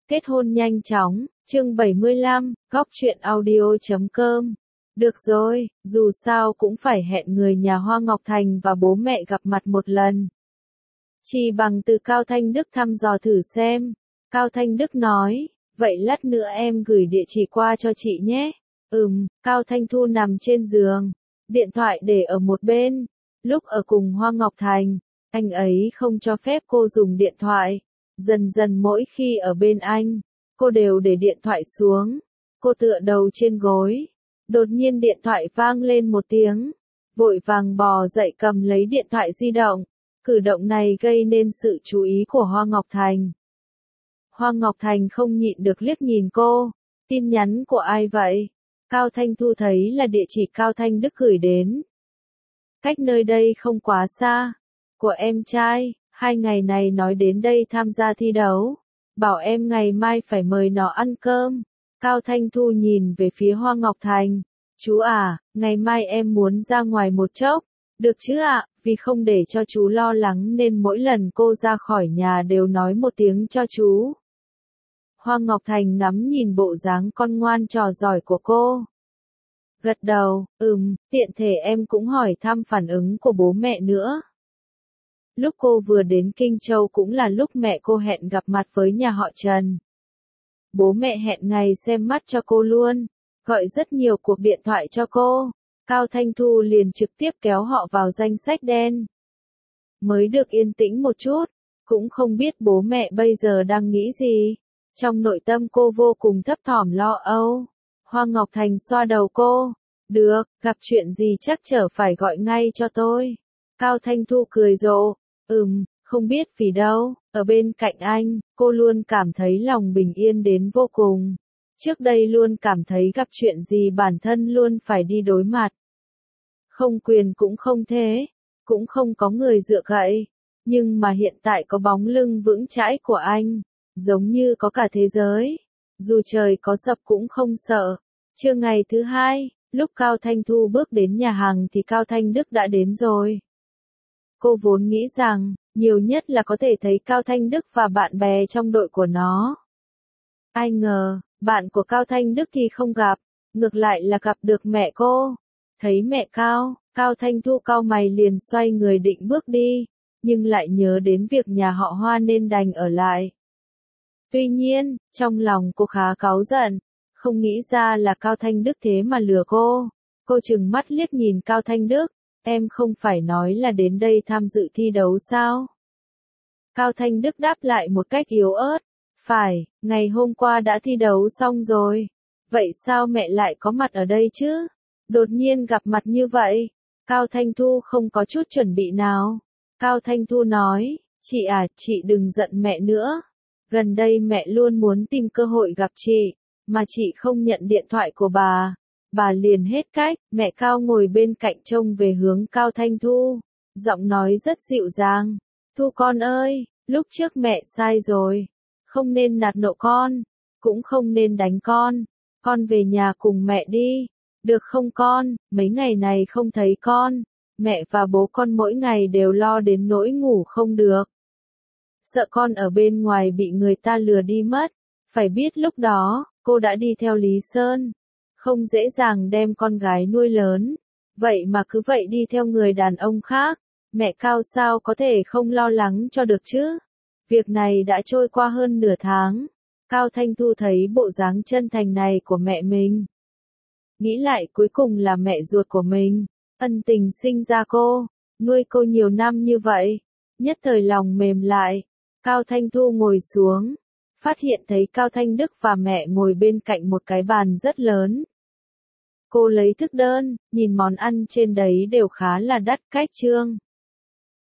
Kết hôn nhanh chóng, chương 75, góc truyện audio.com. Được rồi, dù sao cũng phải hẹn người nhà Hoa Ngọc Thành và bố mẹ gặp mặt một lần. Chỉ bằng từ Cao Thanh Đức thăm dò thử xem. Cao Thanh Đức nói, vậy lát nữa em gửi địa chỉ qua cho chị nhé. Cao Thanh Thu nằm trên giường, điện thoại để ở một bên. Lúc ở cùng Hoa Ngọc Thành, anh ấy không cho phép cô dùng điện thoại. Dần dần mỗi khi ở bên anh, cô đều để điện thoại xuống. Cô tựa đầu trên gối. Đột nhiên điện thoại vang lên một tiếng. Vội vàng bò dậy cầm lấy điện thoại di động. Cử động này gây nên sự chú ý của Hoa Ngọc Thành. Hoa Ngọc Thành không nhịn được liếc nhìn cô. Tin nhắn của ai vậy? Cao Thanh Thu thấy là địa chỉ Cao Thanh Đức gửi đến. Cách nơi đây không quá xa. Của em trai, 2 ngày này nói đến đây tham gia thi đấu. Bảo em ngày mai phải mời nó ăn cơm. Cao Thanh Thu nhìn về phía Hoa Ngọc Thành. Chú à, ngày mai em muốn ra ngoài một chốc. Được chứ ạ, vì không để cho chú lo lắng nên mỗi lần cô ra khỏi nhà đều nói một tiếng cho chú. Hoa Ngọc Thành ngắm nhìn bộ dáng con ngoan trò giỏi của cô. Gật đầu, tiện thể em cũng hỏi thăm phản ứng của bố mẹ nữa. Lúc cô vừa đến Kinh Châu cũng là lúc mẹ cô hẹn gặp mặt với nhà họ Trần. Bố mẹ hẹn ngày xem mắt cho cô luôn, gọi rất nhiều cuộc điện thoại cho cô. Cao Thanh Thu liền trực tiếp kéo họ vào danh sách đen. Mới được yên tĩnh một chút, cũng không biết bố mẹ bây giờ đang nghĩ gì. Trong nội tâm cô vô cùng thấp thỏm lo âu. Hoa Ngọc Thành xoa đầu cô. Được, gặp chuyện gì chắc chở phải gọi ngay cho tôi. Cao Thanh Thu cười rộ. Không biết vì đâu, ở bên cạnh anh, cô luôn cảm thấy lòng bình yên đến vô cùng. Trước đây luôn cảm thấy gặp chuyện gì bản thân luôn phải đi đối mặt. Không quyền cũng không thế, cũng không có người dựa cậy. Nhưng mà hiện tại có bóng lưng vững chãi của anh, giống như có cả thế giới. Dù trời có sập cũng không sợ. Trưa ngày thứ 2, lúc Cao Thanh Thu bước đến nhà hàng thì Cao Thanh Đức đã đến rồi. Cô vốn nghĩ rằng, nhiều nhất là có thể thấy Cao Thanh Đức và bạn bè trong đội của nó. Ai ngờ, bạn của Cao Thanh Đức thì không gặp, ngược lại là gặp được mẹ cô. Thấy mẹ Cao Thanh Thu cau mày liền xoay người định bước đi, nhưng lại nhớ đến việc nhà họ Hoa nên đành ở lại. Tuy nhiên, trong lòng cô khá cáu giận, không nghĩ ra là Cao Thanh Đức thế mà lừa cô. Cô trừng mắt liếc nhìn Cao Thanh Đức, em không phải nói là đến đây tham dự thi đấu sao? Cao Thanh Đức đáp lại một cách yếu ớt, phải, ngày hôm qua đã thi đấu xong rồi. Vậy sao mẹ lại có mặt ở đây chứ? Đột nhiên gặp mặt như vậy, Cao Thanh Thu không có chút chuẩn bị nào. Cao Thanh Thu nói, chị à, chị đừng giận mẹ nữa. Gần đây mẹ luôn muốn tìm cơ hội gặp chị, mà chị không nhận điện thoại của bà. Bà liền hết cách. Mẹ Cao ngồi bên cạnh trông về hướng Cao Thanh Thu, giọng nói rất dịu dàng. Thu con ơi, lúc trước mẹ sai rồi. Không nên nạt nộ con, cũng không nên đánh con về nhà cùng mẹ đi. Được không con, mấy ngày này không thấy con, mẹ và bố con mỗi ngày đều lo đến nỗi ngủ không được. Sợ con ở bên ngoài bị người ta lừa đi mất. Phải biết lúc đó, cô đã đi theo Lý Sơn. Không dễ dàng đem con gái nuôi lớn. Vậy mà cứ vậy đi theo người đàn ông khác. Mẹ Cao sao có thể không lo lắng cho được chứ? Việc này đã trôi qua hơn nửa tháng. Cao Thanh Thu thấy bộ dáng chân thành này của mẹ mình. Nghĩ lại cuối cùng là mẹ ruột của mình. Ân tình sinh ra cô, nuôi cô nhiều năm như vậy. Nhất thời lòng mềm lại. Cao Thanh Thu ngồi xuống. Phát hiện thấy Cao Thanh Đức và mẹ ngồi bên cạnh một cái bàn rất lớn. Cô lấy thức đơn, nhìn món ăn trên đấy đều khá là đắt cách trương.